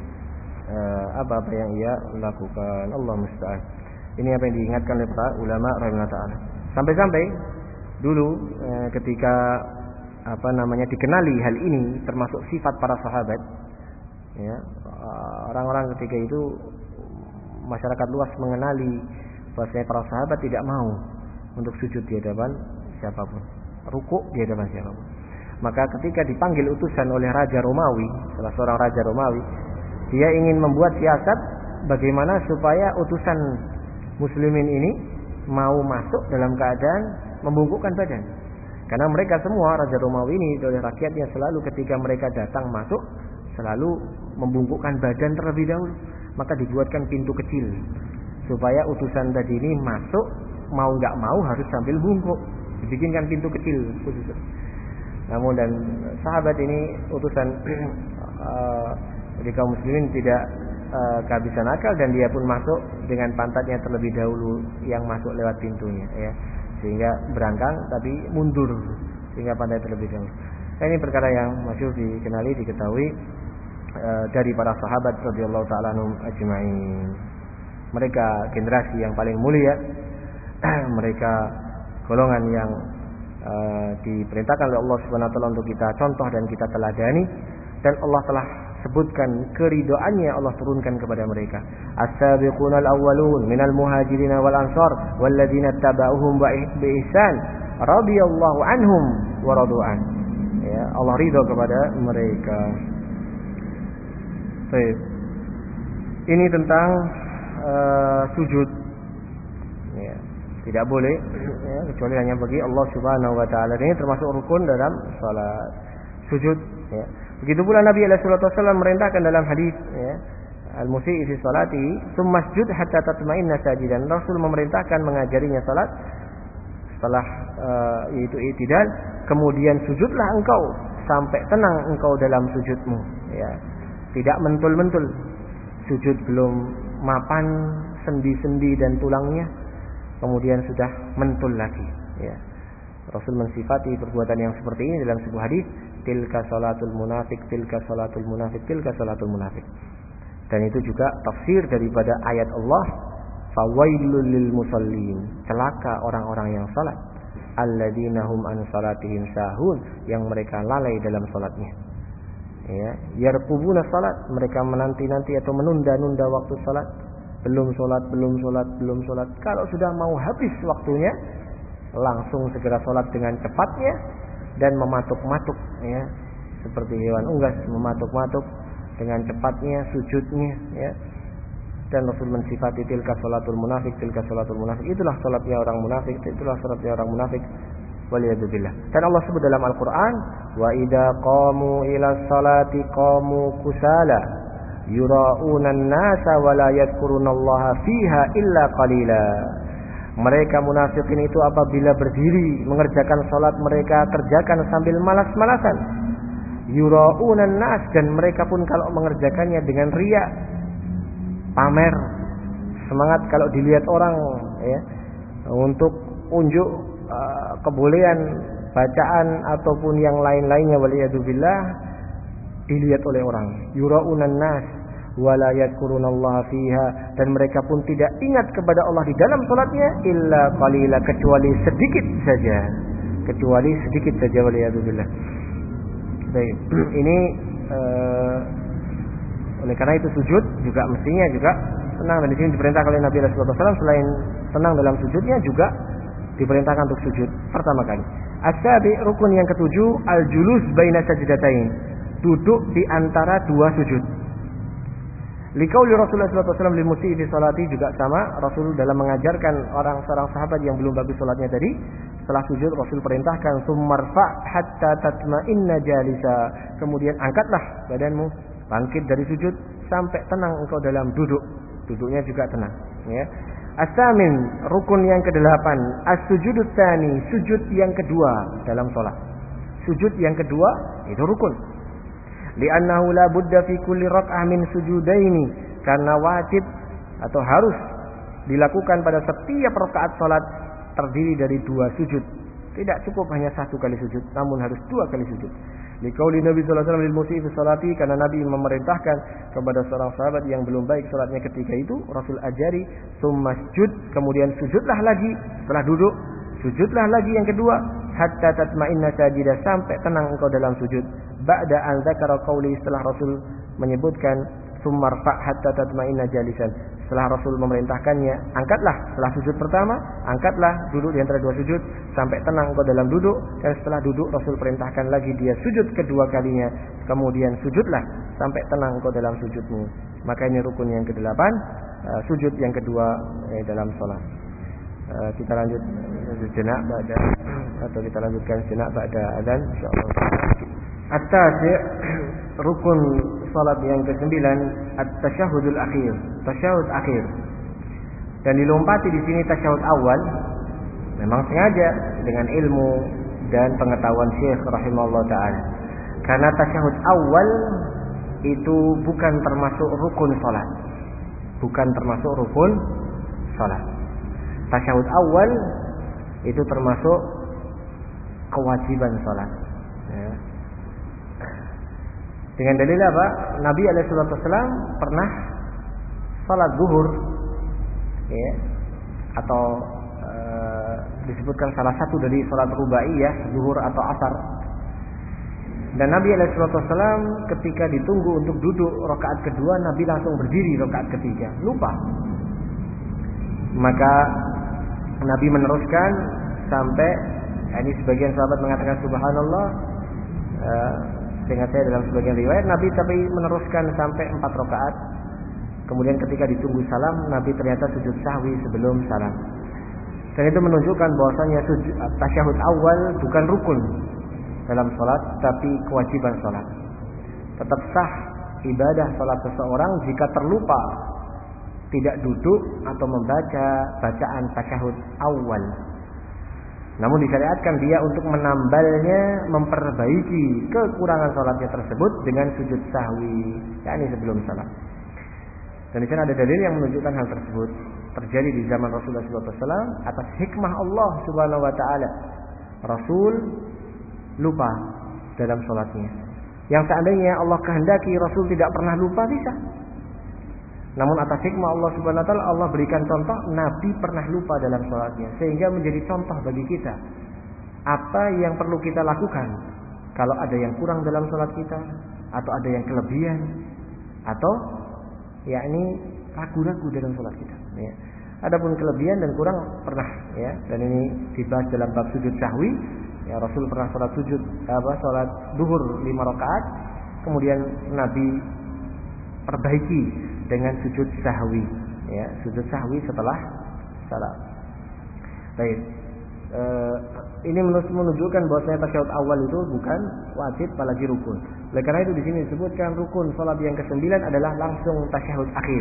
uh, apa-apa yang ia lakukan. Allah musta'an. Ini apa yang diingatkan oleh para ulama rahimahullah ta'ala. Sampai-sampai dulu uh, ketika apa namanya dikenali hal ini termasuk sifat para sahabat, ya, orang-orang ketika itu masyarakat luas mengenali bahwasanya para sahabat tidak mau untuk sujud di hadapan siapapun, rukuk di hadapan siapapun. Maka ketika dipanggil utusan oleh Raja Romawi, salah seorang Raja Romawi, dia ingin membuat siasat bagaimana supaya utusan muslimin ini mau masuk dalam keadaan membungkukkan badan. Karena mereka semua, Raja Romawi ini oleh rakyatnya selalu ketika mereka datang masuk selalu membungkukkan badan terlebih dahulu. Maka dibuatkan pintu kecil supaya utusan tadi ini masuk mau nggak mau harus sambil bungkuk. Dibikinkan pintu kecil khusus. Namun dan sahabat ini utusan uh, di kaum muslimin tidak uh, kehabisan akal, dan dia pun masuk dengan pantatnya terlebih dahulu yang masuk lewat pintunya, ya, sehingga berangkang tapi mundur sehingga pantat terlebih dahulu. Nah, ini perkara yang masyhur dikenali, diketahui uh, dari para sahabat radhiyallahu taala anhum ajma'in. Mereka generasi yang paling mulia, mereka golongan yang Uh, diperintahkan oleh Allah Subhanahu wa taala untuk kita contoh dan kita teladani, dan Allah telah sebutkan keridoannya Allah turunkan kepada mereka. As-sabiqunal awwalun minal muhajirin wal ansar walladzina tabauhum bi ihsan radhiyallahu anhum wa radu an. Ya, Allah ridha kepada mereka. Baik. Ini tentang uh, sujud. Ya. Tidak boleh, ya, kecuali hanya bagi Allah Subhanahu wa taala. Ini termasuk rukun dalam salat, sujud, ya. Begitu pula Nabi alaihi wasallam merintahkan dalam hadis, ya, al-musii fi salati tsumma sujud hatta tatma'inna sajidan. Rasul memerintahkan mengajarinya salat setelah uh, yaitu i'tidal, kemudian sujudlah engkau sampai tenang engkau dalam sujudmu, ya. Tidak mentul-mentul. Sujud belum mapan sendi-sendi dan tulangnya, kemudian sudah mentul lagi, ya. Rasul mensifati perbuatan yang seperti ini dalam sebuah hadis, tilka salatul munafik, tilka salatul munafik, tilka salatul munafik. Dan itu juga tafsir daripada ayat Allah, fawailul lil musallin, celaka orang-orang yang salat, alladzina hum an salatihim sahun, yang mereka lalai dalam salatnya. Ya, yarqubuna salat, mereka menanti-nanti atau menunda-nunda waktu salat. Belum salat, belum salat, belum salat. Kalau sudah mau habis waktunya, langsung segera salat dengan cepatnya dan mematuk-matuk, ya. Seperti hewan unggas mematuk-matuk dengan cepatnya sujudnya, ya. Dan Rasul mensifati tilka salatul munafik, tilka salatul munafik. Itulah salatnya orang munafik, itulah salatnya orang munafik. Waliyadzubillah. Dan Allah sebut dalam Al-Qur'an, wa idza qamu ila salati qamu kusala yura'una an-nasa wa la yadhkurunallaha fiha illa qalila. Mereka munafikin itu apabila berdiri mengerjakan salat mereka kerjakan sambil malas-malasan. Yura'una an-nas, dan mereka pun kalau mengerjakannya dengan riya, pamer, semangat kalau dilihat orang, ya, untuk unjuk uh, kebolehan bacaan ataupun yang lain-lainnya, waliyadzubillah, dilihat oleh orang. Yura'unan nas wala yadhkurunallaha fiha, dan mereka pun tidak ingat kepada Allah di dalam salatnya illa qalila, kecuali sedikit saja, kecuali sedikit saja, waliyadzubillah. Baik, ini uh, oleh karena itu sujud juga mestinya juga tenang, dan di sini diperintahkan oleh Nabi sallallahu alaihi wasallam selain tenang dalam sujudnya juga diperintahkan untuk sujud pertama kali. As-sabi, rukun yang ketujuh, al-julus baina sajdatain, duduk di antara dua sujud. Liqauli Rasulullah sallallahu alaihi wasallam lil musii fi salati, juga sama Rasul dalam mengajarkan orang seorang sahabat yang belum bagus salatnya tadi, setelah sujud Rasul perintahkan summarfa hatta tatma'inna jalisa, kemudian angkatlah badanmu, bangkit dari sujud sampai tenang engkau dalam duduk, duduknya juga tenang, ya. As-samin, rukun yang kedelapan, as-sujudut tsani, sujud yang kedua dalam salat. Sujud yang kedua itu rukun. Li'annahu la budda fi kulli rak'ah min sujudaini, karena wajib atau harus dilakukan pada setiap rakaat salat terdiri dari dua sujud. Tidak cukup hanya satu kali sujud, namun harus dua kali sujud. Liqauli Nabi sallallahu alaihi wasallam lil musii fi salati, karena Nabi memerintahkan kepada seorang sahabat yang belum baik salatnya ketika itu, Rasul ajari summasjud, kemudian sujudlah lagi setelah duduk, sujudlah lagi yang kedua hatta tatma'inna sajida, sampai tenang engkau dalam sujud. Ba'da an dzakara qauli, setelah Rasul menyebutkan summarfa hatta tatma'inna jalisan, setelah Rasul memerintahkannya, angkatlah setelah sujud pertama, angkatlah duduk di antara dua sujud sampai tenang engkau dalam duduk, dan setelah duduk Rasul perintahkan lagi dia sujud kedua kalinya, kemudian sujudlah sampai tenang engkau dalam sujudmu. Maka ini rukun yang kedelapan, uh, sujud yang kedua eh, dalam salat. Uh, kita lanjut sejenak pada atau kita lanjutkan sejenak pada azan insyaallah. At-tasi', rukun salat yang kesembilan, at-tasyahudul akhir, tasyahud akhir. Dan dilompati di sini tasyahud awal, memang sengaja dengan ilmu dan pengetahuan Syekh rahimahullah taala. Karena tasyahud awal itu bukan termasuk rukun salat. Bukan termasuk rukun salat. Tasyahud awal itu termasuk kewajiban salat. Ya. Dengan dalil apa? Nabi alaihi wasallam pernah salat zuhur, ya, atau e, disebutkan salah satu dari salat rubaiyah, zuhur atau asar. Dan Nabi alaihi wasallam ketika ditunggu untuk duduk rakaat kedua, Nabi langsung berdiri rakaat ketiga, lupa. Maka Nabi meneruskan sampai, ini sebagian sahabat mengatakan subhanallah, e, dengan saya dalam sebagian riwayat Nabi tapi meneruskan sampai empat rakaat. Kemudian ketika ditunggu salam, Nabi ternyata sujud sahwi sebelum salam. Dan itu menunjukkan bahwasanya tasyahud awal bukan rukun dalam salat, tapi kewajiban salat. Tetap sah ibadah salat seseorang jika terlupa tidak duduk atau membaca bacaan tasyahud awal. Namun disyariatkan dia untuk menambalnya, memperbaiki kekurangan salatnya tersebut dengan sujud sahwi, yakni sebelum salat. Dan di sana ada dalil yang menunjukkan hal tersebut terjadi di zaman Rasulullah shallallahu alaihi wasallam atas hikmah Allah Subhanahu wa taala. Rasul lupa dalam salatnya. Yang seandainya Allah kehendaki Rasul tidak pernah lupa, bisa. Namun atas hikmah Allah Subhanahu wa taala, Allah berikan contoh Nabi pernah lupa dalam salatnya, sehingga menjadi contoh bagi kita apa yang perlu kita lakukan kalau ada yang kurang dalam salat kita, atau ada yang kelebihan atau yakni ragu-ragu dalam sholat kita. Ya. Adapun kelebihan dan kurang pernah, ya, dan ini dibahas dalam bab sujud sahwi. Ya, Rasul pernah sholat sujud apa sholat duhur lima rakaat, kemudian Nabi perbaiki dengan sujud sahwi, ya, sujud sahwi setelah salat. Baik, e, ini menunjukkan bahwasanya tasyahud awal itu bukan wajib apalagi rukun. Oleh karena itu di sini disebutkan rukun salat yang kesembilan adalah langsung tasyahud akhir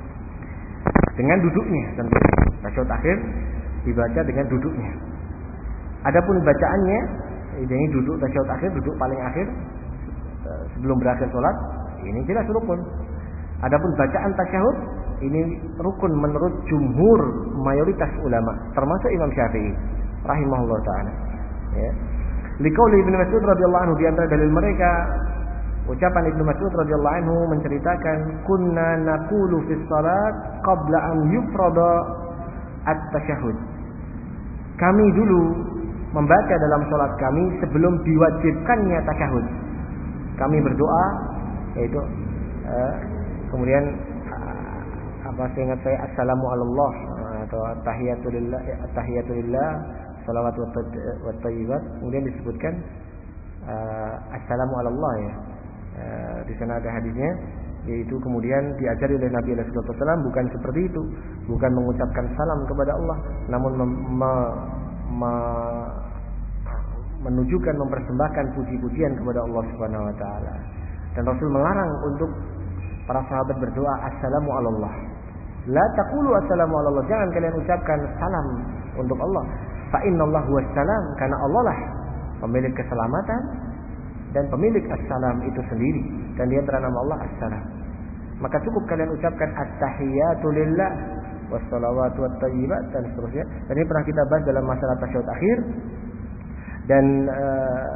dengan duduknya. Tentu tasyahud akhir dibaca dengan duduknya. Adapun bacaannya, ini duduk tasyahud akhir, duduk paling akhir sebelum berakhir salat, ini jelas rukun. Adapun bacaan tasyahud ini rukun menurut jumhur mayoritas ulama, termasuk Imam Syafi'i rahimahullah taala. Ya. Liqauli Ibnu Mas'ud radhiyallahu anhu, di antara dalil mereka ucapan Ibnu Mas'ud radhiyallahu anhu menceritakan kunna naqulu fi shalat qabla an yufrada at-tasyahud. Kami dulu membaca dalam salat kami sebelum diwajibkannya tasyahud. Kami berdoa, yaitu uh, kemudian uh, apa seingat saya assalamu alallah atau tahiyatulillah, tahiyatulillah, salawat wa thayyibat. Kemudian disebutkan uh, assalamu alallah, ya. Uh, di sana ada hadisnya, yaitu kemudian diajari oleh Nabi sallallahu alaihi wasallam bukan seperti itu, bukan mengucapkan salam kepada Allah, namun mem- me- me- menunjukkan mempersembahkan puji-pujian kepada Allah Subhanahu wa taala. Dan Rasul melarang untuk para sahabat berdoa assalamu alallah. La taqulu assalamu alallah, jangan kalian ucapkan salam untuk Allah. Fa innallaha huwas salam, karena Allah lah pemilik keselamatan dan pemilik assalam itu sendiri, dan dia bernama Allah assalam. Maka cukup kalian ucapkan at-tahiyatu lillah wassalawatu wattayyibat dan seterusnya. Dan ini pernah kita bahas dalam masalah tasyahud akhir. Dan uh,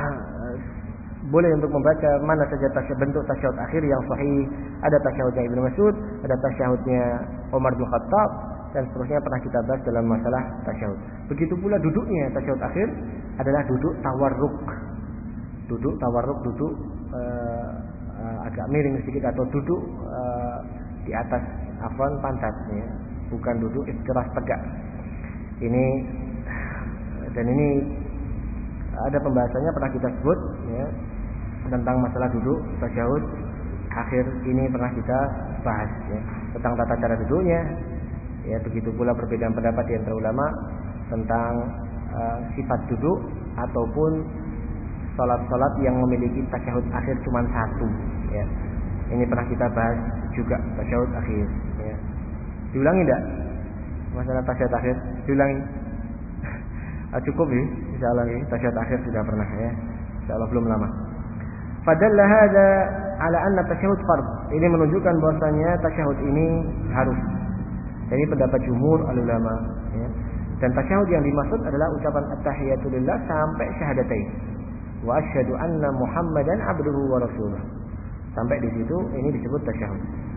boleh untuk membaca mana saja tasyahud, bentuk tasyahud akhir yang sahih. Ada tasyahudnya Ibnu Mas'ud, ada tasyahudnya Umar bin Khattab, dan seterusnya pernah kita bahas dalam masalah tasyahud. Begitu pula duduknya tasyahud akhir adalah duduk tawarruk. Duduk tawarruk, duduk uh, uh, agak miring sedikit atau duduk uh, di atas afwan pantat, ya. Bukan duduk istirahat tegak. Ini dan ini ada pembahasannya pernah kita sebut, ya, tentang masalah duduk tasyahud akhir ini pernah kita bahas, ya, tentang tata cara duduknya, ya. Begitu pula perbedaan pendapat di antara ulama tentang uh, sifat duduk ataupun salat-salat yang memiliki tasyahud akhir cuma satu, ya. Ini pernah kita bahas juga tasyahud akhir, ya. Diulangi enggak masalah tasyahud akhir? Diulangi. Ah, cukup ya, insyaallah ya. Tasyahud akhir sudah pernah, ya. Insyaallah belum lama. Fadalla hadza ala anna tasyahud fard. Ini menunjukkan bahwasanya tasyahud ini harus. Ini pendapat jumhur ulama, ya. Dan tasyahud yang dimaksud adalah ucapan at-tahiyatu lillah sampai syahadatain. Wa asyhadu anna Muhammadan abduhu wa rasuluh. Sampai di situ ini disebut tasyahud.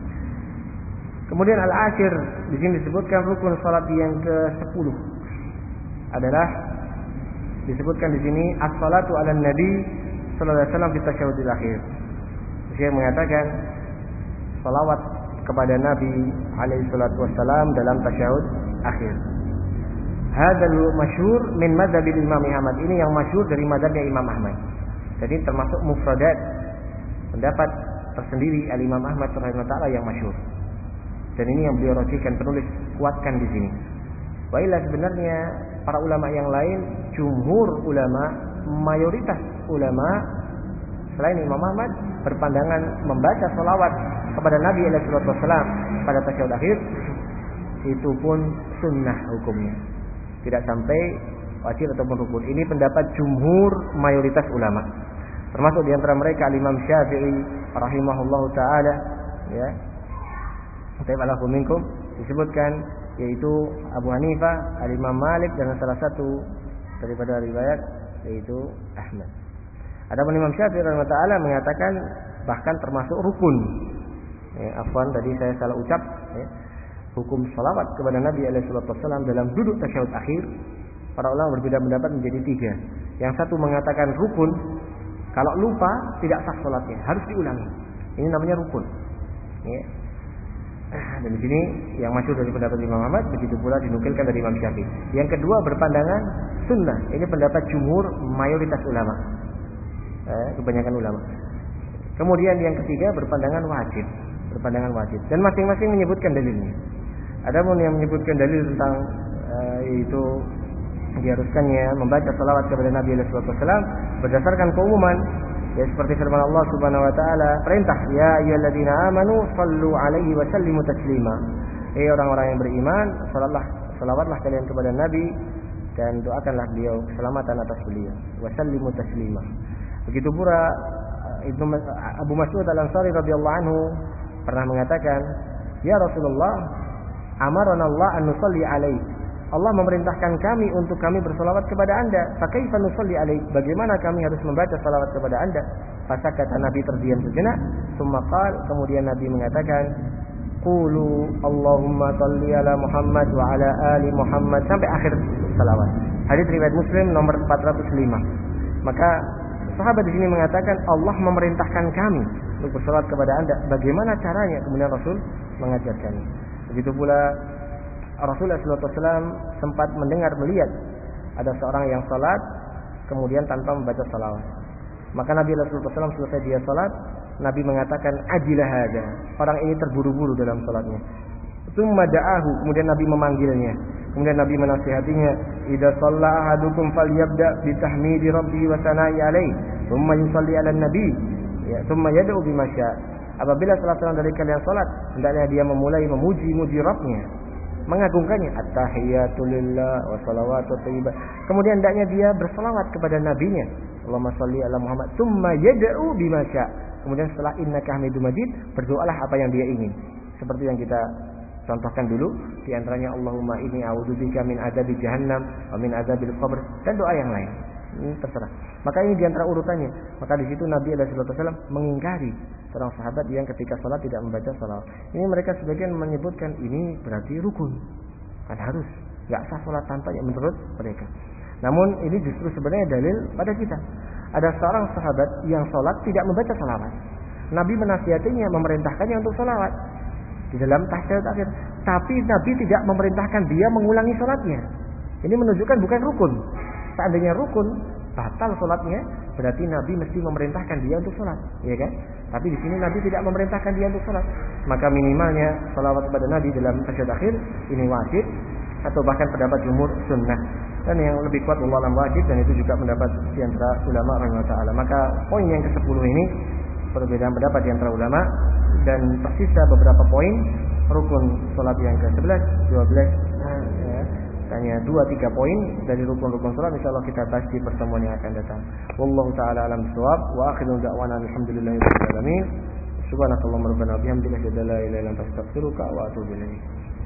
Kemudian al-asyir di sini disebutkan rukun salat yang kesepuluh adalah disebutkan di sini as-salatu ala nabi sallallahu alaihi wasallam fi tasyahudil akhir. Saya mengatakan salawat kepada Nabi alaihi salatu wasallam dalam tasyahud akhir. Hadzal masyhur min madzhab Imam Ahmad. Ini yang masyhur dari mazhabnya Imam Ahmad. Jadi termasuk mufradat, pendapat tersendiri al-Imam Ahmad rahimahullah taala yang masyhur. Dan ini yang beliau rojihkan, penulis kuatkan di sini. Wailah sebenarnya para ulama yang lain, jumhur ulama, mayoritas ulama selain Imam Ahmad berpandangan membaca salawat kepada Nabi alaihi wasallam pada tasyahud akhir itu pun sunnah hukumnya, tidak sampai wajib ataupun rukun. Ini pendapat jumhur mayoritas ulama, termasuk di antara mereka Imam Syafi'i rahimahullahu taala, ya. Ta'ala minkum disebutkan, yaitu Abu Hanifah, Al-Imam Malik, dan salah satu daripada riwayat yaitu Ahmad. Adapun Imam Syafi'i rahimahullah taala mengatakan bahkan termasuk rukun. Ya, afwan tadi saya salah ucap, ya. Hukum salawat kepada Nabi alaihi wasallam dalam duduk tasyahud akhir, para ulama berbeda pendapat menjadi tiga. Yang satu mengatakan rukun Kalau lupa tidak sah salatnya, harus diulangi. Ini namanya rukun. Ya. Dan di sini yang masyhur dari pendapat Imam Ahmad, begitu pula dinukilkan dari Imam Syafi'i. Yang kedua berpandangan sunnah. Ini pendapat jumhur mayoritas ulama. Eh, kebanyakan ulama. Kemudian yang ketiga berpandangan wajib, berpandangan wajib. Dan masing-masing menyebutkan dalilnya. Adapun yang menyebutkan dalil tentang eh, itu diharuskannya membaca salawat kepada Nabi sallallahu alaihi wasallam berdasarkan keumuman. Ya seperti firman Allah Subhanahu wa taala, perintah ya ayyuhalladzina amanu sallu alaihi wa sallimu taslima. Eh orang-orang yang beriman, salatlah selawatlah kalian kepada Nabi dan doakanlah beliau keselamatan atas beliau. Wa sallimu taslima. Begitu pula Ibnu Abu Mas'ud Al-Ansari radhiyallahu anhu pernah mengatakan, "Ya Rasulullah, amarana Allah an nusalli alaihi." Allah memerintahkan kami untuk kami bersalawat kepada Anda. Fakaifa nusalli alaihi? Bagaimana kami harus membaca salawat kepada Anda? Fasakata, Nabi terdiam sejenak, tsumma qala, kemudian Nabi mengatakan, "Qulu Allahumma shalli ala Muhammad wa ala ali Muhammad" sampai akhir salawat. Hadis riwayat Muslim nomor empat ratus lima. Maka sahabat di sini mengatakan Allah memerintahkan kami untuk bersalawat kepada Anda. Bagaimana caranya? Kemudian Rasul mengajarkannya. Begitu pula Rasulullah shallallahu alaihi wasallam sempat mendengar melihat ada seorang yang salat kemudian tanpa membaca salawat. Maka Nabi sallallahu alaihi wasallam selesai dia salat, Nabi mengatakan ajilah hada. Orang ini terburu-buru dalam salatnya. Tsumma da'ahu, kemudian Nabi memanggilnya. Kemudian Nabi menasihatinya, "Idza shalla ahadukum falyabda bi tahmidi rabbi wa sana'i alaihi, tsumma yusalli 'alan nabi." Ya, tsumma yad'u bima syaa. Apabila salah seorang dari kalian salat, hendaknya dia memulai memuji-muji Rabbnya, mengagungkannya, at-tahiyatu lillah wa salawatu thayyibah. Kemudian hendaknya dia berselawat kepada nabinya, Allahumma shalli ala Muhammad, tsumma yad'u bima syaa. Kemudian setelah innaka hamidum majid, berdoalah apa yang dia ingin. Seperti yang kita contohkan dulu, di antaranya Allahumma inni a'udzubika min adzabi jahannam wa min adzabil qabr, dan doa yang lain. Ini terserah. Maka ini di antara urutannya. Maka di situ Nabi sallallahu alaihi wasallam mengingkari seorang sahabat yang ketika salat tidak membaca salawat. Ini mereka sebagian menyebutkan ini berarti rukun. Kan harus, enggak sah salat tanpanya menurut mereka. Namun ini justru sebenarnya dalil pada kita. Ada seorang sahabat yang salat tidak membaca salawat. Nabi menasihatinya, memerintahkannya untuk salawat di dalam tahiyat akhir. Tapi Nabi tidak memerintahkan dia mengulangi salatnya. Ini menunjukkan bukan rukun. Seandainya rukun, batal salatnya, berarti Nabi mesti memerintahkan dia untuk salat, ya kan? Tapi di sini Nabi tidak memerintahkan dia untuk salat. Maka minimalnya salawat kepada Nabi dalam tahiyat akhir ini wajib, atau bahkan pendapat jumhur sunnah. Dan yang lebih kuat Allah alam wajib, dan itu juga pendapat di antara ulama rahimahullah taala. Maka poin yang kesepuluh ini perbedaan pendapat di antara ulama, dan tersisa beberapa poin rukun salat yang ke sebelas, dua belas, ya. Hanya dua tiga poin dari rukun-rukun salat, insyaallah kita bahas di pertemuan yang akan datang. Wallahu taala alam bissawab, wa akhiru da'wana alhamdulillahi rabbil alamin. Subhanakallahumma rabbana wa bihamdika asyhadu an la ilaha illa anta astaghfiruka wa atubu ilaik.